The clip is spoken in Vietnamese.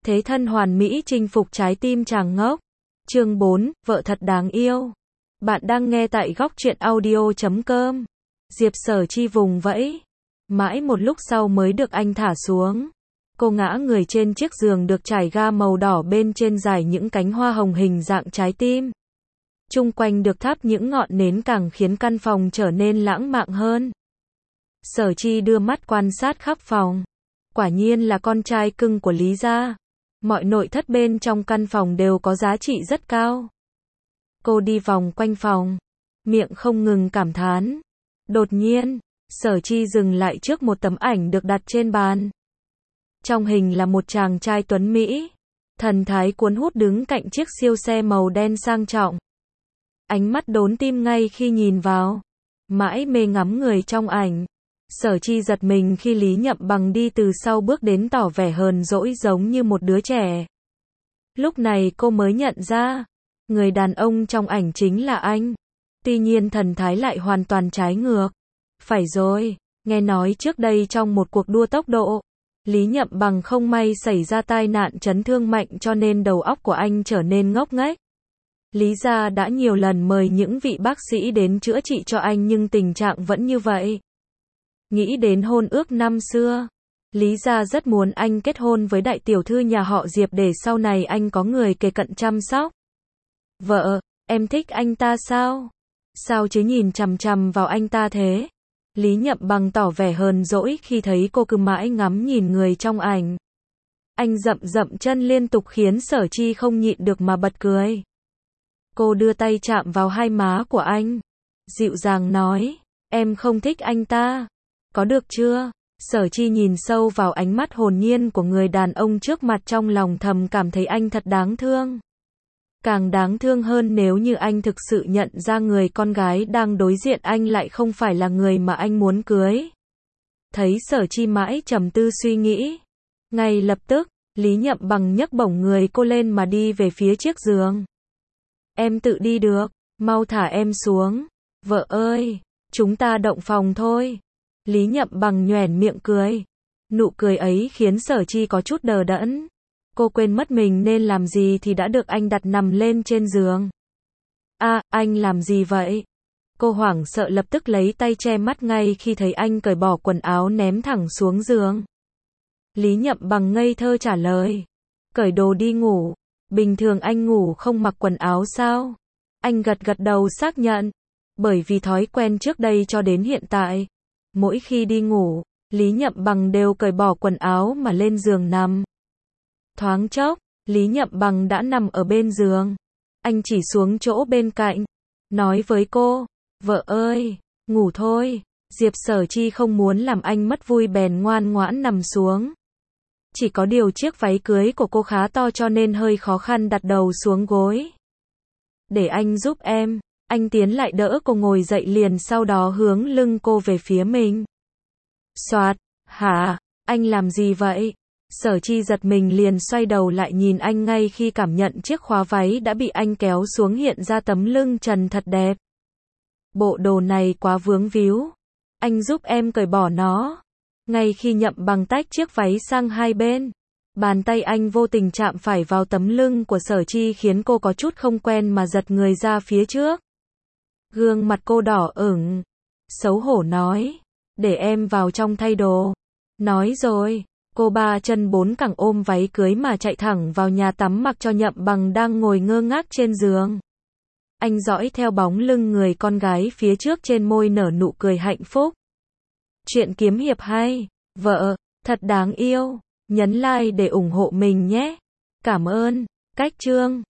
Thế thân hoàn mỹ chinh phục trái tim chàng ngốc. Chương 4, vợ thật đáng yêu. Bạn đang nghe tại góc truyện audio.com. Diệp Sở Chi vùng vẫy. Mãi một lúc sau mới được anh thả xuống. Cô ngã người trên chiếc giường được trải ga màu đỏ, bên trên dài những cánh hoa hồng hình dạng trái tim. Chung quanh được thắp những ngọn nến càng khiến căn phòng trở nên lãng mạn hơn. Sở Chi đưa mắt quan sát khắp phòng. Quả nhiên là con trai cưng của Lý gia. Mọi nội thất bên trong căn phòng đều có giá trị rất cao. Cô đi vòng quanh phòng, miệng không ngừng cảm thán. Đột nhiên, Sở Chi dừng lại trước một tấm ảnh được đặt trên bàn. Trong hình là một chàng trai tuấn Mỹ, thần thái cuốn hút đứng cạnh chiếc siêu xe màu đen sang trọng. Ánh mắt đốn tim ngay khi nhìn vào, mãi mê ngắm người trong ảnh. Sở Chi giật mình khi Lý Nhậm Bằng đi từ sau bước đến, tỏ vẻ hờn dỗi giống như một đứa trẻ. Lúc này cô mới nhận ra, người đàn ông trong ảnh chính là anh. Tuy nhiên thần thái lại hoàn toàn trái ngược. Phải rồi, nghe nói trước đây trong một cuộc đua tốc độ, Lý Nhậm Bằng không may xảy ra tai nạn chấn thương mạnh, cho nên đầu óc của anh trở nên ngốc nghếch. Lý gia đã nhiều lần mời những vị bác sĩ đến chữa trị cho anh nhưng tình trạng vẫn như vậy. Nghĩ đến hôn ước năm xưa, Lý gia rất muốn anh kết hôn với đại tiểu thư nhà họ Diệp để sau này anh có người kề cận chăm sóc. Vợ, em thích anh ta sao? Sao chứ nhìn chằm chằm vào anh ta thế? Lý Nhậm Bằng tỏ vẻ hờn dỗi khi thấy cô cứ mãi ngắm nhìn người trong ảnh. Anh dậm dậm chân liên tục khiến Sở Chi không nhịn được mà bật cười. Cô đưa tay chạm vào hai má của anh, dịu dàng nói, em không thích anh ta. Có được chưa? Sở Chi nhìn sâu vào ánh mắt hồn nhiên của người đàn ông trước mặt, trong lòng thầm cảm thấy anh thật đáng thương. Càng đáng thương hơn nếu như anh thực sự nhận ra người con gái đang đối diện anh lại không phải là người mà anh muốn cưới. Thấy Sở Chi mãi trầm tư suy nghĩ, ngay lập tức, Lý Nhậm Bằng nhấc bổng người cô lên mà đi về phía chiếc giường. Em tự đi được, mau thả em xuống. Vợ ơi, chúng ta động phòng thôi. Lý Nhậm Bằng nhoẻn miệng cười. Nụ cười ấy khiến Sở Chi có chút đờ đẫn. Cô quên mất mình nên làm gì thì đã được anh đặt nằm lên trên giường. Anh làm gì vậy? Cô hoảng sợ lập tức lấy tay che mắt ngay khi thấy anh cởi bỏ quần áo ném thẳng xuống giường. Lý Nhậm Bằng ngây thơ trả lời. Cởi đồ đi ngủ. Bình thường anh ngủ không mặc quần áo sao? Anh gật gật đầu xác nhận. Bởi vì thói quen trước đây cho đến hiện tại, mỗi khi đi ngủ, Lý Nhậm Bằng đều cởi bỏ quần áo mà lên giường nằm. Thoáng chốc, Lý Nhậm Bằng đã nằm ở bên giường. Anh chỉ xuống chỗ bên cạnh, nói với cô, vợ ơi, ngủ thôi. Diệp Sở Chi không muốn làm anh mất vui bèn ngoan ngoãn nằm xuống. Chỉ có điều chiếc váy cưới của cô khá to cho nên hơi khó khăn đặt đầu xuống gối. Để anh giúp em. Anh tiến lại đỡ cô ngồi dậy liền sau đó hướng lưng cô về phía mình. Soạt, hả, anh làm gì vậy? Sở Chi giật mình liền xoay đầu lại nhìn anh ngay khi cảm nhận chiếc khóa váy đã bị anh kéo xuống hiện ra tấm lưng trần thật đẹp. Bộ đồ này quá vướng víu. Anh giúp em cởi bỏ nó. Ngay khi Nhậm Bằng tách chiếc váy sang hai bên, bàn tay anh vô tình chạm phải vào tấm lưng của Sở Chi khiến cô có chút không quen mà giật người ra phía trước. Gương mặt cô đỏ ửng, xấu hổ nói, để em vào trong thay đồ. Nói rồi, cô ba chân bốn cẳng ôm váy cưới mà chạy thẳng vào nhà tắm mặc cho Nhậm Bằng đang ngồi ngơ ngác trên giường. Anh dõi theo bóng lưng người con gái phía trước, trên môi nở nụ cười hạnh phúc. Chuyện kiếm hiệp hay, vợ, thật đáng yêu. Nhấn like để ủng hộ mình nhé. Cảm ơn. Cách chương